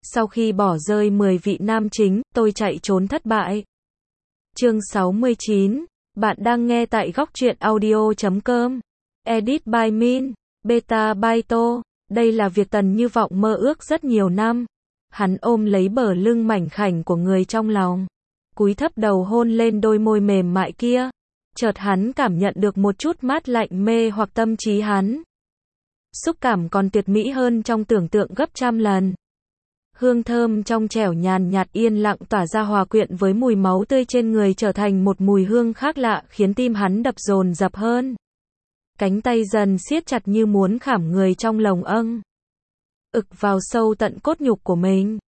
Sau khi bỏ rơi 10 vị nam chính, tôi chạy trốn thất bại. Chương 69, bạn đang nghe tại góc truyện audio.com. Edit by Min, Beta by To. Đây là việc Tần Như Vọng mơ ước rất nhiều năm. Hắn ôm lấy bờ lưng mảnh khảnh của người trong lòng, cúi thấp đầu hôn lên đôi môi mềm mại kia. Chợt hắn cảm nhận được một chút mát lạnh mê hoặc tâm trí hắn. Xúc cảm còn tuyệt mỹ hơn trong tưởng tượng gấp trăm lần. Hương thơm trong trẻo nhàn nhạt yên lặng tỏa ra hòa quyện với mùi máu tươi trên người trở thành một mùi hương khác lạ khiến tim hắn đập dồn dập hơn. Cánh tay dần siết chặt như muốn khảm người trong lồng ực vào sâu tận cốt nhục của mình.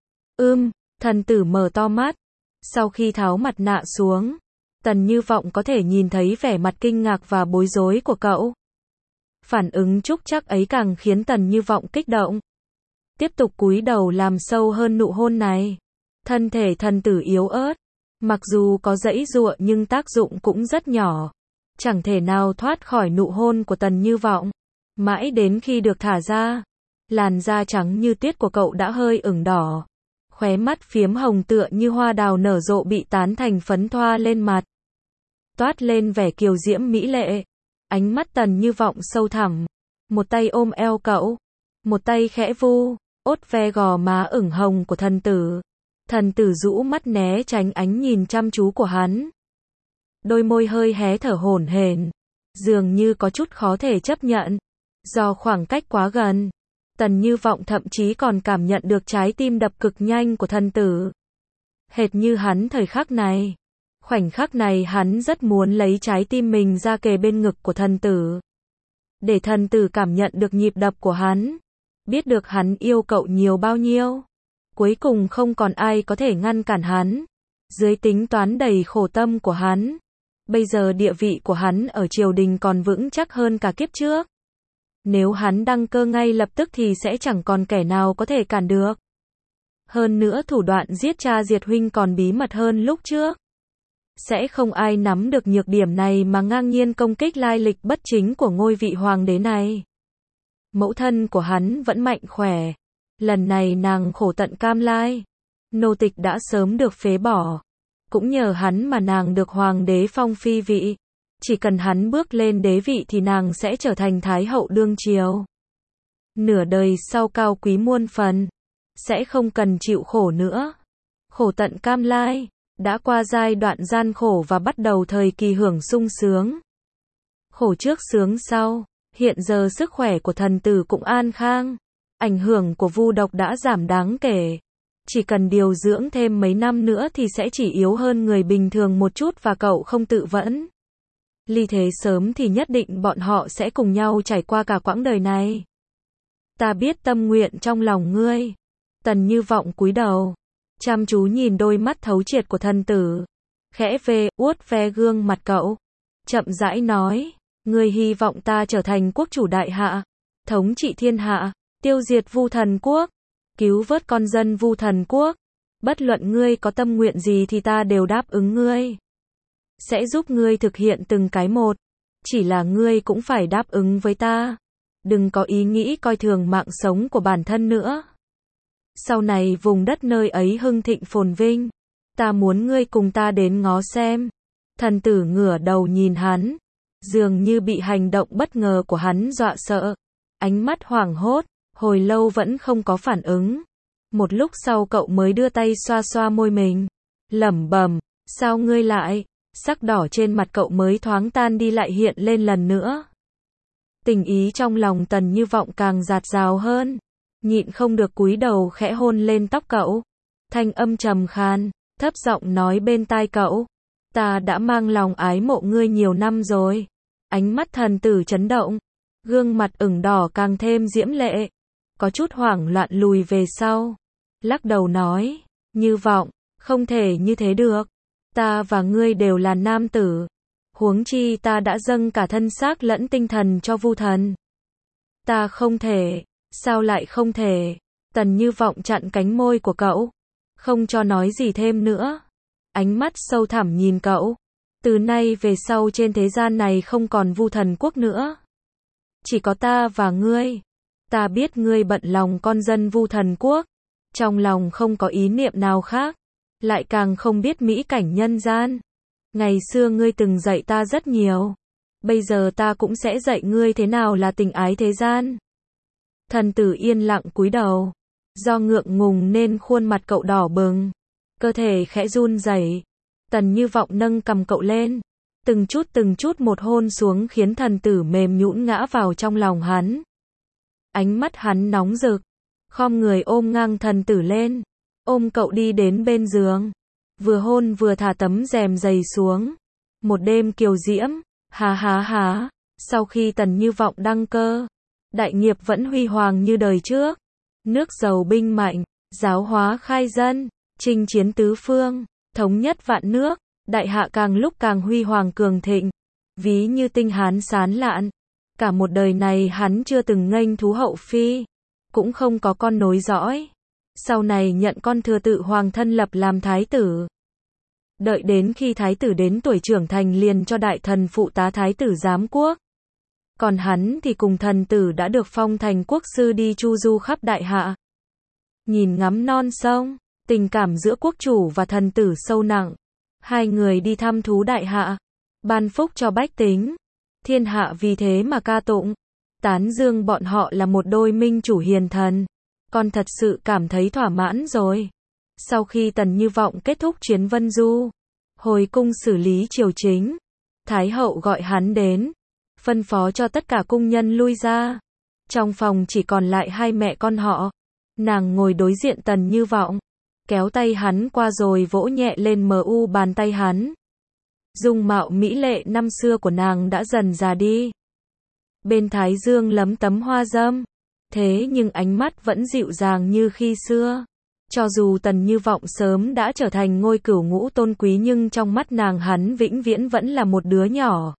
Thần tử mở to mắt. Sau khi tháo mặt nạ xuống, Tần Như Vọng có thể nhìn thấy vẻ mặt kinh ngạc và bối rối của cậu. Phản ứng trúc trắc ấy càng khiến Tần Như Vọng kích động. Tiếp tục cúi đầu làm sâu hơn nụ hôn này. Thân thể thần tử yếu ớt, mặc dù có giãy giụa nhưng tác dụng cũng rất nhỏ. Chẳng thể nào thoát khỏi nụ hôn của Tần Như Vọng. Mãi đến khi được thả ra, làn da trắng như tuyết của cậu đã hơi ửng đỏ. Khóe mắt phiếm hồng tựa như hoa đào nở rộ bị tán thành phấn thoa lên mặt. Toát lên vẻ kiều diễm mỹ lệ. Ánh mắt Tần Như Vọng sâu thẳm. Một tay ôm eo cậu, một tay khẽ vu, ốt ve gò má ửng hồng của thần tử. Thần tử rũ mắt né tránh ánh nhìn chăm chú của hắn. Đôi môi hơi hé thở hổn hển, dường như có chút khó thể chấp nhận. Do khoảng cách quá gần, Tần Như Vọng thậm chí còn cảm nhận được trái tim đập cực nhanh của thần tử. Hệt như hắn thời khắc này. Khoảnh khắc này hắn rất muốn lấy trái tim mình ra kề bên ngực của thần tử. Để thần tử cảm nhận được nhịp đập của hắn. Biết được hắn yêu cậu nhiều bao nhiêu. Cuối cùng không còn ai có thể ngăn cản hắn. Dưới tính toán đầy khổ tâm của hắn. Bây giờ địa vị của hắn ở triều đình còn vững chắc hơn cả kiếp trước. Nếu hắn đăng cơ ngay lập tức thì sẽ chẳng còn kẻ nào có thể cản được. Hơn nữa thủ đoạn giết cha diệt huynh còn bí mật hơn lúc trước. Sẽ không ai nắm được nhược điểm này mà ngang nhiên công kích lai lịch bất chính của ngôi vị hoàng đế này. Mẫu thân của hắn vẫn mạnh khỏe. Lần này nàng khổ tận cam lai. Nô tịch đã sớm được phế bỏ. Cũng nhờ hắn mà nàng được hoàng đế phong phi vị. Chỉ cần hắn bước lên đế vị thì nàng sẽ trở thành thái hậu đương triều. Nửa đời sau cao quý muôn phần. Sẽ không cần chịu khổ nữa. Khổ tận cam lai. Đã qua giai đoạn gian khổ và bắt đầu thời kỳ hưởng sung sướng. Khổ trước sướng sau. Hiện giờ sức khỏe của thần tử cũng an khang. Ảnh hưởng của vu độc đã giảm đáng kể. Chỉ cần điều dưỡng thêm mấy năm nữa thì sẽ chỉ yếu hơn người bình thường một chút và cậu không tự vẫn. Ly thế sớm thì nhất định bọn họ sẽ cùng nhau trải qua cả quãng đời này. Ta biết tâm nguyện trong lòng ngươi. Tần Như Vọng cúi đầu, chăm chú nhìn đôi mắt thấu triệt của thần tử. Khẽ vuốt ve gương mặt cậu. Chậm rãi nói, ngươi hy vọng ta trở thành quốc chủ đại hạ, thống trị thiên hạ, tiêu diệt Vu Thần Quốc, cứu vớt con dân Vu Thần Quốc. Bất luận ngươi có tâm nguyện gì thì ta đều đáp ứng ngươi. Sẽ giúp ngươi thực hiện từng cái một. Chỉ là ngươi cũng phải đáp ứng với ta. Đừng có ý nghĩ coi thường mạng sống của bản thân nữa. Sau này vùng đất nơi ấy hưng thịnh phồn vinh. Ta muốn ngươi cùng ta đến ngó xem. Thần tử ngửa đầu nhìn hắn. Dường như bị hành động bất ngờ của hắn dọa sợ. Ánh mắt hoảng hốt. Hồi lâu vẫn không có phản ứng. Một lúc sau cậu mới đưa tay xoa xoa môi mình. Lẩm bẩm, sao ngươi lại? Sắc đỏ trên mặt cậu mới thoáng tan đi lại hiện lên lần nữa. Tình ý trong lòng Tần Như Vọng càng dạt dào hơn. Nhịn không được cúi đầu khẽ hôn lên tóc cậu. Thanh âm trầm khan, thấp giọng nói bên tai cậu. Ta đã mang lòng ái mộ ngươi nhiều năm rồi. Ánh mắt thần tử chấn động. Gương mặt ửng đỏ càng thêm diễm lệ. Có chút hoảng loạn lùi về sau. Lắc đầu nói, Như Vọng, không thể như thế được. Ta và ngươi đều là nam tử. Huống chi ta đã dâng cả thân xác lẫn tinh thần cho Vu Thần. Ta không thể. Sao lại không thể? Tần Như Vọng chặn cánh môi của cậu. Không cho nói gì thêm nữa. Ánh mắt sâu thẳm nhìn cậu. Từ nay về sau trên thế gian này không còn Vu Thần Quốc nữa. Chỉ có ta và ngươi. Ta biết ngươi bận lòng con dân Vu Thần Quốc. Trong lòng không có ý niệm nào khác, lại càng không biết mỹ cảnh nhân gian. Ngày xưa ngươi từng dạy ta rất nhiều, bây giờ ta cũng sẽ dạy ngươi thế nào là tình ái thế gian. Thần tử yên lặng cúi đầu, do ngượng ngùng nên khuôn mặt cậu đỏ bừng, cơ thể khẽ run rẩy. Tần Như Vọng nâng cằm cậu lên, từng chút một hôn xuống khiến thần tử mềm nhũn ngã vào trong lòng hắn. Ánh mắt hắn nóng rực, khom người ôm ngang thần tử lên, ôm cậu đi đến bên giường, vừa hôn vừa thả tấm rèm dày xuống. Một đêm kiều diễm, há. Sau khi Tần Như Vọng đăng cơ, đại nghiệp vẫn huy hoàng như đời trước. Nước giàu binh mạnh, giáo hóa khai dân, chinh chiến tứ phương, thống nhất vạn nước, đại hạ càng lúc càng huy hoàng cường thịnh, ví như tinh hán sán lạn. Cả một đời này hắn chưa từng nghênh thú hậu phi, cũng không có con nối dõi. Sau này nhận con thừa tự hoàng thân lập làm thái tử. Đợi đến khi thái tử đến tuổi trưởng thành liền cho đại thần phụ tá thái tử giám quốc. Còn hắn thì cùng thần tử đã được phong thành quốc sư đi chu du khắp đại hạ. Nhìn ngắm non sông, tình cảm giữa quốc chủ và thần tử sâu nặng. Hai người đi thăm thú đại hạ, ban phúc cho bách tính. Thiên hạ vì thế mà ca tụng, tán dương bọn họ là một đôi minh chủ hiền thần. Con thật sự cảm thấy thỏa mãn rồi. Sau khi Tần Như Vọng kết thúc chuyến vân du, hồi cung xử lý triều chính, Thái hậu gọi hắn đến, phân phó cho tất cả cung nhân lui ra. Trong phòng chỉ còn lại hai mẹ con họ. Nàng ngồi đối diện Tần Như Vọng, kéo tay hắn qua rồi vỗ nhẹ lên bàn tay hắn. Dung mạo mỹ lệ năm xưa của nàng đã dần già đi. Bên thái dương lấm tấm hoa dâm, thế nhưng ánh mắt vẫn dịu dàng như khi xưa. Cho dù Tần Như Vọng sớm đã trở thành ngôi cửu ngũ tôn quý nhưng trong mắt nàng hắn vĩnh viễn vẫn là một đứa nhỏ.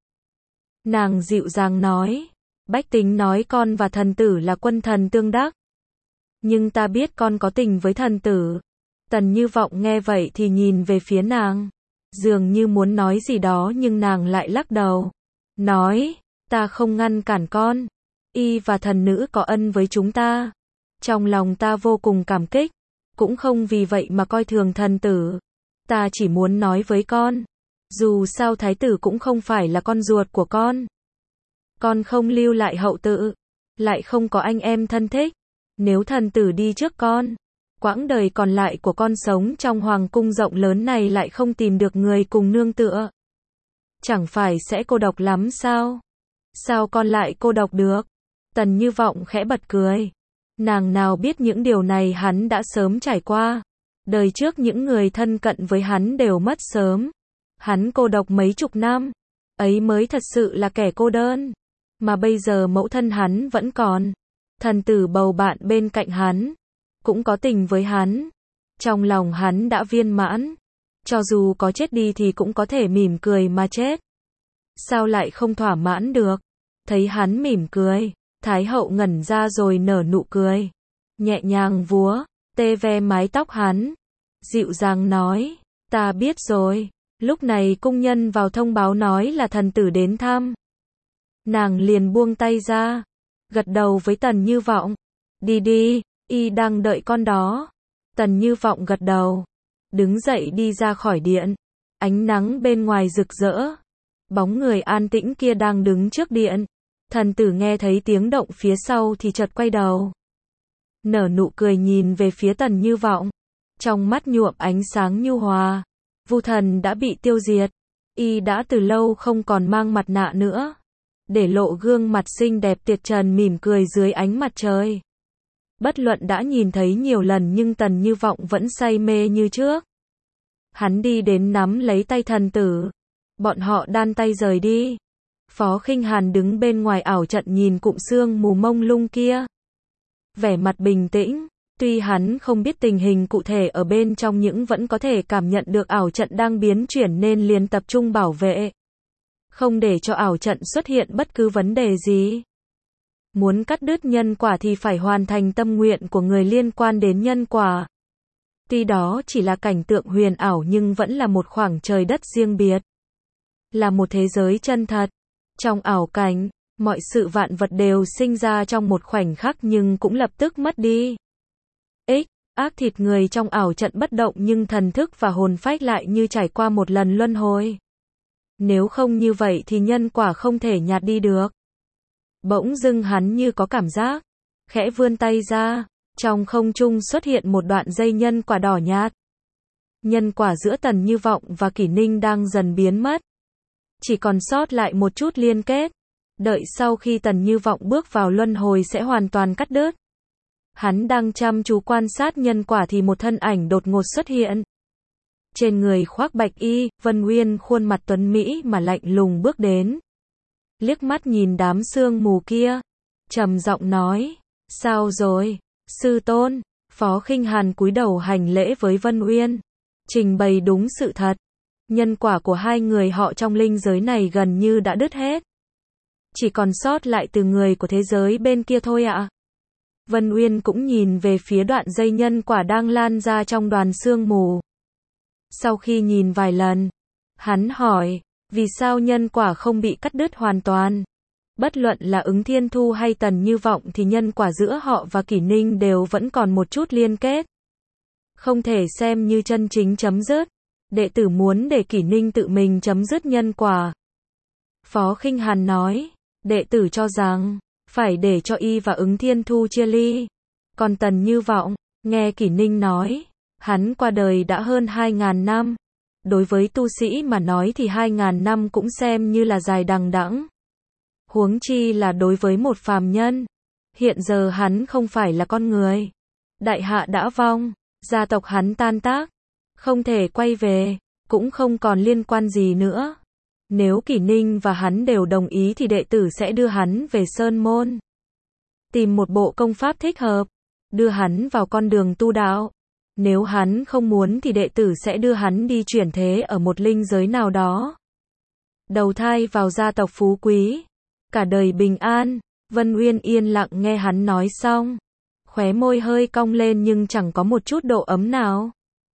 Nàng dịu dàng nói, bách tính nói con và thần tử là quân thần tương đắc. Nhưng ta biết con có tình với thần tử. Tần Như Vọng nghe vậy thì nhìn về phía nàng, dường như muốn nói gì đó nhưng nàng lại lắc đầu. Nói, ta không ngăn cản con. Y và thần nữ có ân với chúng ta. Trong lòng ta vô cùng cảm kích. Cũng không vì vậy mà coi thường thần tử. Ta chỉ muốn nói với con. Dù sao thái tử cũng không phải là con ruột của con. Con không lưu lại hậu tự. Lại không có anh em thân thích. Nếu thần tử đi trước con, quãng đời còn lại của con sống trong hoàng cung rộng lớn này lại không tìm được người cùng nương tựa. Chẳng phải sẽ cô độc lắm sao? Sao con lại cô độc được? Tần Như Vọng khẽ bật cười. Nàng nào biết những điều này hắn đã sớm trải qua. Đời trước những người thân cận với hắn đều mất sớm. Hắn cô độc mấy chục năm. Ấy mới thật sự là kẻ cô đơn. Mà bây giờ mẫu thân hắn vẫn còn. Thần tử bầu bạn bên cạnh hắn. Cũng có tình với hắn. Trong lòng hắn đã viên mãn. Cho dù có chết đi thì cũng có thể mỉm cười mà chết. Sao lại không thỏa mãn được? Thấy hắn mỉm cười, Thái hậu ngẩn ra rồi nở nụ cười. Nhẹ nhàng vúa, tê ve mái tóc hắn. Dịu dàng nói, ta biết rồi. Lúc này cung nhân vào thông báo nói là thần tử đến thăm. Nàng liền buông tay ra, gật đầu với Tần Như Vọng. Đi đi, y đang đợi con đó. Tần Như Vọng gật đầu, đứng dậy đi ra khỏi điện. Ánh nắng bên ngoài rực rỡ. Bóng người an tĩnh kia đang đứng trước điện. Thần tử nghe thấy tiếng động phía sau thì chợt quay đầu. Nở nụ cười nhìn về phía Tần Như Vọng. Trong mắt nhuộm ánh sáng nhu hòa. Vu thần đã bị tiêu diệt. Y đã từ lâu không còn mang mặt nạ nữa. Để lộ gương mặt xinh đẹp tuyệt trần mỉm cười dưới ánh mặt trời. Bất luận đã nhìn thấy nhiều lần nhưng Tần Như Vọng vẫn say mê như trước. Hắn đi đến nắm lấy tay thần tử. Bọn họ đan tay rời đi. Phó Khinh Hàn đứng bên ngoài ảo trận nhìn cụm sương mù mông lung kia. Vẻ mặt bình tĩnh, tuy hắn không biết tình hình cụ thể ở bên trong nhưng vẫn có thể cảm nhận được ảo trận đang biến chuyển nên liền tập trung bảo vệ. Không để cho ảo trận xuất hiện bất cứ vấn đề gì. Muốn cắt đứt nhân quả thì phải hoàn thành tâm nguyện của người liên quan đến nhân quả. Tuy đó chỉ là cảnh tượng huyền ảo nhưng vẫn là một khoảng trời đất riêng biệt. Là một thế giới chân thật. Trong ảo cảnh, mọi sự vạn vật đều sinh ra trong một khoảnh khắc nhưng cũng lập tức mất đi. Ác thịt người trong ảo trận bất động nhưng thần thức và hồn phách lại như trải qua một lần luân hồi. Nếu không như vậy thì nhân quả không thể nhạt đi được. Bỗng dưng hắn như có cảm giác, khẽ vươn tay ra, trong không trung xuất hiện một đoạn dây nhân quả đỏ nhạt. Nhân quả giữa Tần Như Vọng và Kỷ Ninh đang dần biến mất. Chỉ còn sót lại một chút liên kết. Đợi sau khi Tần Như Vọng bước vào luân hồi sẽ hoàn toàn cắt đứt. Hắn đang chăm chú quan sát nhân quả thì một thân ảnh đột ngột xuất hiện. Trên người khoác bạch y, Vân Uyên khuôn mặt tuấn mỹ mà lạnh lùng bước đến. Liếc mắt nhìn đám sương mù kia, trầm giọng nói, sao rồi, sư tôn? Phó Khinh Hàn cúi đầu hành lễ với Vân Uyên, trình bày đúng sự thật. Nhân quả của hai người họ trong linh giới này gần như đã đứt hết. Chỉ còn sót lại từ người của thế giới bên kia thôi ạ. Vân Uyên cũng nhìn về phía đoạn dây nhân quả đang lan ra trong đoàn sương mù. Sau khi nhìn vài lần, hắn hỏi, vì sao nhân quả không bị cắt đứt hoàn toàn? Bất luận là Ứng Thiên Thu hay Tần Như Vọng thì nhân quả giữa họ và Kỷ Ninh đều vẫn còn một chút liên kết. Không thể xem như chân chính chấm dứt. Đệ tử muốn để Kỷ Ninh tự mình chấm dứt nhân quả. Phó Khinh Hàn nói, đệ tử cho rằng, phải để cho y và Ứng Thiên Thu chia ly. Còn Tần Như Vọng, nghe Kỷ Ninh nói, hắn qua đời đã hơn 2.000 năm. Đối với tu sĩ mà nói thì 2.000 năm cũng xem như là dài đằng đẵng. Huống chi là đối với một phàm nhân. Hiện giờ hắn không phải là con người. Đại hạ đã vong, gia tộc hắn tan tác, không thể quay về, cũng không còn liên quan gì nữa. Nếu Kỷ Ninh và hắn đều đồng ý thì đệ tử sẽ đưa hắn về Sơn Môn. Tìm một bộ công pháp thích hợp, đưa hắn vào con đường tu đạo. Nếu hắn không muốn thì đệ tử sẽ đưa hắn đi chuyển thế ở một linh giới nào đó. Đầu thai vào gia tộc phú quý, cả đời bình an. Vân Uyên yên lặng nghe hắn nói xong, khóe môi hơi cong lên nhưng chẳng có một chút độ ấm nào.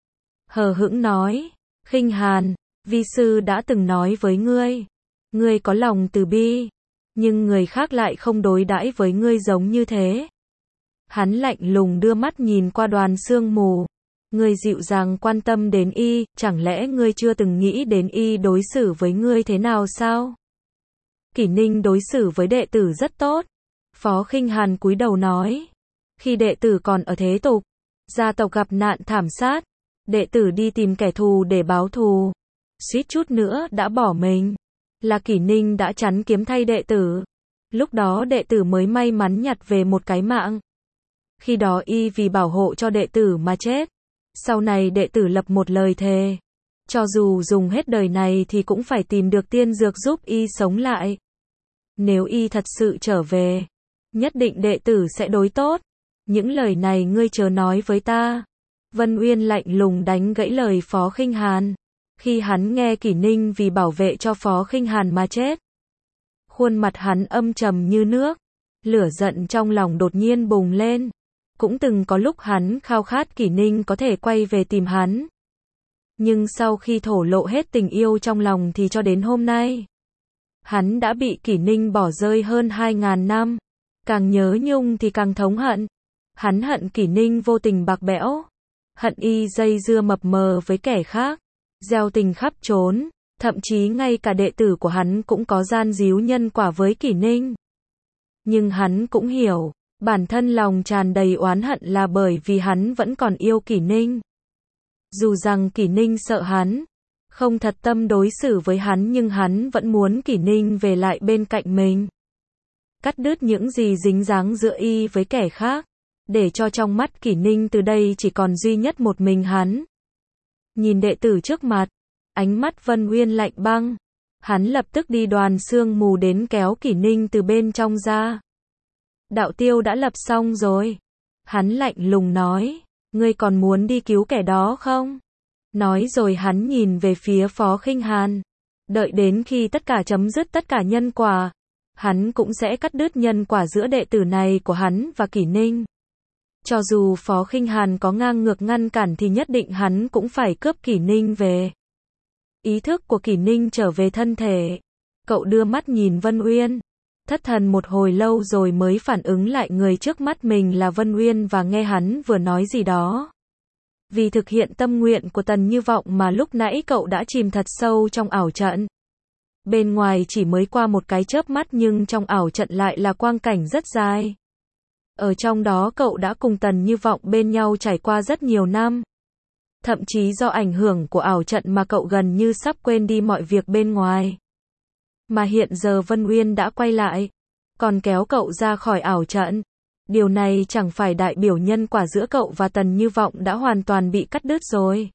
Hờ hững nói, Khinh Hàn, vi sư đã từng nói với ngươi, ngươi có lòng từ bi, nhưng người khác lại không đối đãi với ngươi giống như thế. Hắn lạnh lùng đưa mắt nhìn qua đoàn sương mù. Ngươi dịu dàng quan tâm đến y, chẳng lẽ ngươi chưa từng nghĩ đến y đối xử với ngươi thế nào sao? Kỷ Ninh đối xử với đệ tử rất tốt. Phó Khinh Hàn cúi đầu nói, khi đệ tử còn ở thế tục, gia tộc gặp nạn thảm sát, đệ tử đi tìm kẻ thù để báo thù, suýt chút nữa đã bỏ mình. Là Kỷ Ninh đã chắn kiếm thay đệ tử. Lúc đó đệ tử mới may mắn nhặt về một cái mạng. Khi đó y vì bảo hộ cho đệ tử mà chết. Sau này đệ tử lập một lời thề, cho dù dùng hết đời này thì cũng phải tìm được tiên dược giúp y sống lại. Nếu y thật sự trở về, nhất định đệ tử sẽ đối tốt. Những lời này ngươi chớ nói với ta. Vân Uyên lạnh lùng đánh gãy lời Phó Khinh Hàn. Khi hắn nghe Kỷ Ninh vì bảo vệ cho Phó Khinh Hàn mà chết, khuôn mặt hắn âm trầm như nước. Lửa giận trong lòng đột nhiên bùng lên. Cũng từng có lúc hắn khao khát Kỷ Ninh có thể quay về tìm hắn. Nhưng sau khi thổ lộ hết tình yêu trong lòng thì cho đến hôm nay, hắn đã bị Kỷ Ninh bỏ rơi hơn 2.000 năm. Càng nhớ nhung thì càng thống hận. Hắn hận Kỷ Ninh vô tình bạc bẽo. Hận y dây dưa mập mờ với kẻ khác. Gieo tình khắp trốn. Thậm chí ngay cả đệ tử của hắn cũng có gian díu nhân quả với Kỷ Ninh. Nhưng hắn cũng hiểu, bản thân lòng tràn đầy oán hận là bởi vì hắn vẫn còn yêu Kỷ Ninh. Dù rằng Kỷ Ninh sợ hắn, không thật tâm đối xử với hắn nhưng hắn vẫn muốn Kỷ Ninh về lại bên cạnh mình. Cắt đứt những gì dính dáng giữa y với kẻ khác, để cho trong mắt Kỷ Ninh từ đây chỉ còn duy nhất một mình hắn. Nhìn đệ tử trước mặt, ánh mắt Vân Uyên lạnh băng. Hắn lập tức đi đoàn sương mù đến kéo Kỷ Ninh từ bên trong ra. Đạo tiêu đã lập xong rồi. Hắn lạnh lùng nói, ngươi còn muốn đi cứu kẻ đó không? Nói rồi hắn nhìn về phía Phó Khinh Hàn. Đợi đến khi tất cả chấm dứt tất cả nhân quả, hắn cũng sẽ cắt đứt nhân quả giữa đệ tử này của hắn và Kỷ Ninh. Cho dù Phó Khinh Hàn có ngang ngược ngăn cản thì nhất định hắn cũng phải cướp Kỷ Ninh về. Ý thức của Kỷ Ninh trở về thân thể. Cậu đưa mắt nhìn Vân Uyên. Thất thần một hồi lâu rồi mới phản ứng lại người trước mắt mình là Vân Uyên và nghe hắn vừa nói gì đó. Vì thực hiện tâm nguyện của Tần Như Vọng mà lúc nãy cậu đã chìm thật sâu trong ảo trận. Bên ngoài chỉ mới qua một cái chớp mắt nhưng trong ảo trận lại là quang cảnh rất dài. Ở trong đó cậu đã cùng Tần Như Vọng bên nhau trải qua rất nhiều năm. Thậm chí do ảnh hưởng của ảo trận mà cậu gần như sắp quên đi mọi việc bên ngoài. Mà hiện giờ Vân Uyên đã quay lại, còn kéo cậu ra khỏi ảo trận. Điều này chẳng phải đại biểu nhân quả giữa cậu và Tần Như Vọng đã hoàn toàn bị cắt đứt rồi.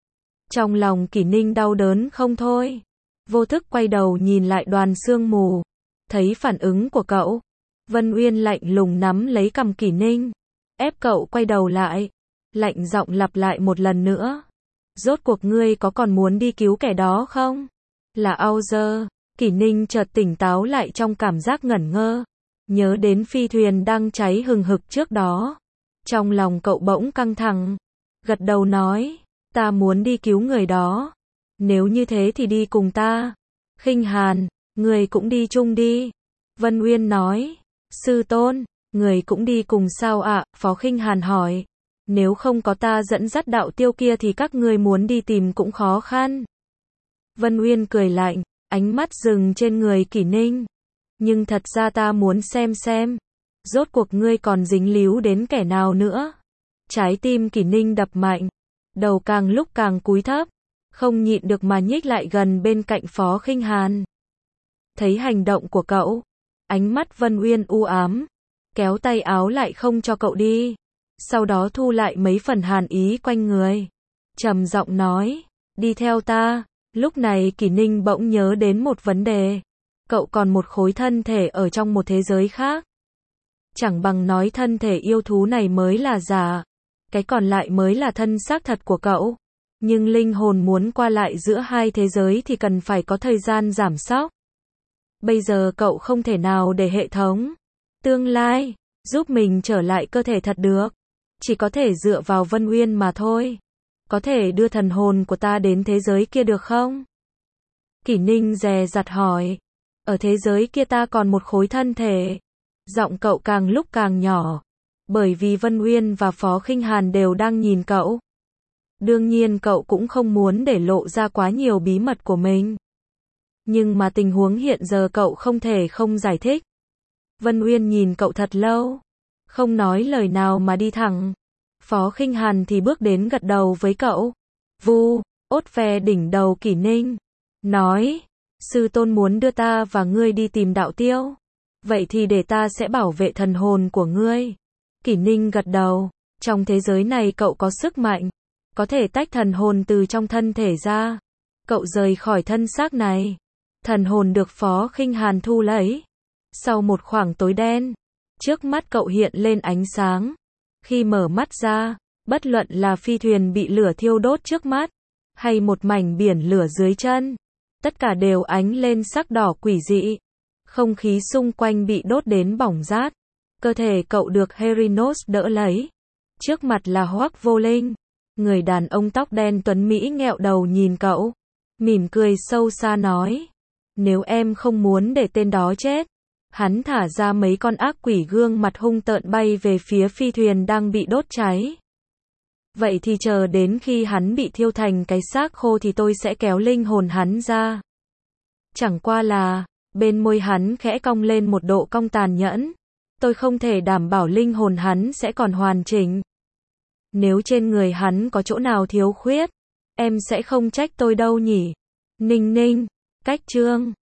Trong lòng Kỷ Ninh đau đớn không thôi. Vô thức quay đầu nhìn lại Đoàn Sương Mù. Thấy phản ứng của cậu, Vân Uyên lạnh lùng nắm lấy cằm Kỷ Ninh, ép cậu quay đầu lại, lạnh giọng lặp lại một lần nữa. Rốt cuộc ngươi có còn muốn đi cứu kẻ đó không? Là Auger. Kỷ Ninh chợt tỉnh táo lại trong cảm giác ngẩn ngơ, nhớ đến phi thuyền đang cháy hừng hực trước đó. Trong lòng cậu bỗng căng thẳng, gật đầu nói, ta muốn đi cứu người đó. Nếu như thế thì đi cùng ta. Khinh Hàn, người cũng đi chung đi. Vân Uyên nói, sư tôn, người cũng đi cùng sao ạ? Phó Khinh Hàn hỏi, nếu không có ta dẫn dắt đạo tiêu kia thì các ngươi muốn đi tìm cũng khó khăn. Vân Uyên cười lạnh, ánh mắt dừng trên người Kỷ Ninh. Nhưng thật ra ta muốn xem, rốt cuộc ngươi còn dính líu đến kẻ nào nữa. Trái tim Kỷ Ninh đập mạnh, đầu càng lúc càng cúi thấp, không nhịn được mà nhích lại gần bên cạnh Phó Khinh Hàn. Thấy hành động của cậu, ánh mắt Vân Uyên u ám, kéo tay áo lại không cho cậu đi. Sau đó thu lại mấy phần hàn ý quanh người, trầm giọng nói, đi theo ta. Lúc này Kỷ Ninh bỗng nhớ đến một vấn đề. Cậu còn một khối thân thể ở trong một thế giới khác. Chẳng bằng nói thân thể yêu thú này mới là giả, cái còn lại mới là thân xác thật của cậu. Nhưng linh hồn muốn qua lại giữa hai thế giới thì cần phải có thời gian giảm sóc. Bây giờ cậu không thể nào để hệ thống tương lai giúp mình trở lại cơ thể thật được. Chỉ có thể dựa vào Vân Uyên mà thôi. Có thể đưa thần hồn của ta đến thế giới kia được không? Kỷ Ninh dè dặt hỏi. Ở thế giới kia ta còn một khối thân thể. Giọng cậu càng lúc càng nhỏ. Bởi vì Vân Uyên và Phó Khinh Hàn đều đang nhìn cậu. Đương nhiên cậu cũng không muốn để lộ ra quá nhiều bí mật của mình. Nhưng mà tình huống hiện giờ cậu không thể không giải thích. Vân Uyên nhìn cậu thật lâu, không nói lời nào mà đi thẳng. Phó Khinh Hàn thì bước đến gật đầu với cậu. Vu, ốt ve đỉnh đầu Kỷ Ninh. Nói, sư tôn muốn đưa ta và ngươi đi tìm đạo tiêu. Vậy thì để ta sẽ bảo vệ thần hồn của ngươi. Kỷ Ninh gật đầu. Trong thế giới này cậu có sức mạnh, có thể tách thần hồn từ trong thân thể ra. Cậu rời khỏi thân xác này. Thần hồn được Phó Khinh Hàn thu lấy. Sau một khoảng tối đen, trước mắt cậu hiện lên ánh sáng. Khi mở mắt ra, bất luận là phi thuyền bị lửa thiêu đốt trước mắt, hay một mảnh biển lửa dưới chân, tất cả đều ánh lên sắc đỏ quỷ dị. Không khí xung quanh bị đốt đến bỏng rát. Cơ thể cậu được Herinos đỡ lấy. Trước mặt là Hoắc Vô Linh. Người đàn ông tóc đen tuấn Mỹ nghẹo đầu nhìn cậu, mỉm cười sâu xa nói, nếu em không muốn để tên đó chết. Hắn thả ra mấy con ác quỷ gương mặt hung tợn bay về phía phi thuyền đang bị đốt cháy. Vậy thì chờ đến khi hắn bị thiêu thành cái xác khô thì tôi sẽ kéo linh hồn hắn ra. Chẳng qua là, bên môi hắn khẽ cong lên một độ cong tàn nhẫn. Tôi không thể đảm bảo linh hồn hắn sẽ còn hoàn chỉnh. Nếu trên người hắn có chỗ nào thiếu khuyết, em sẽ không trách tôi đâu nhỉ. Ninh Ninh, cách chương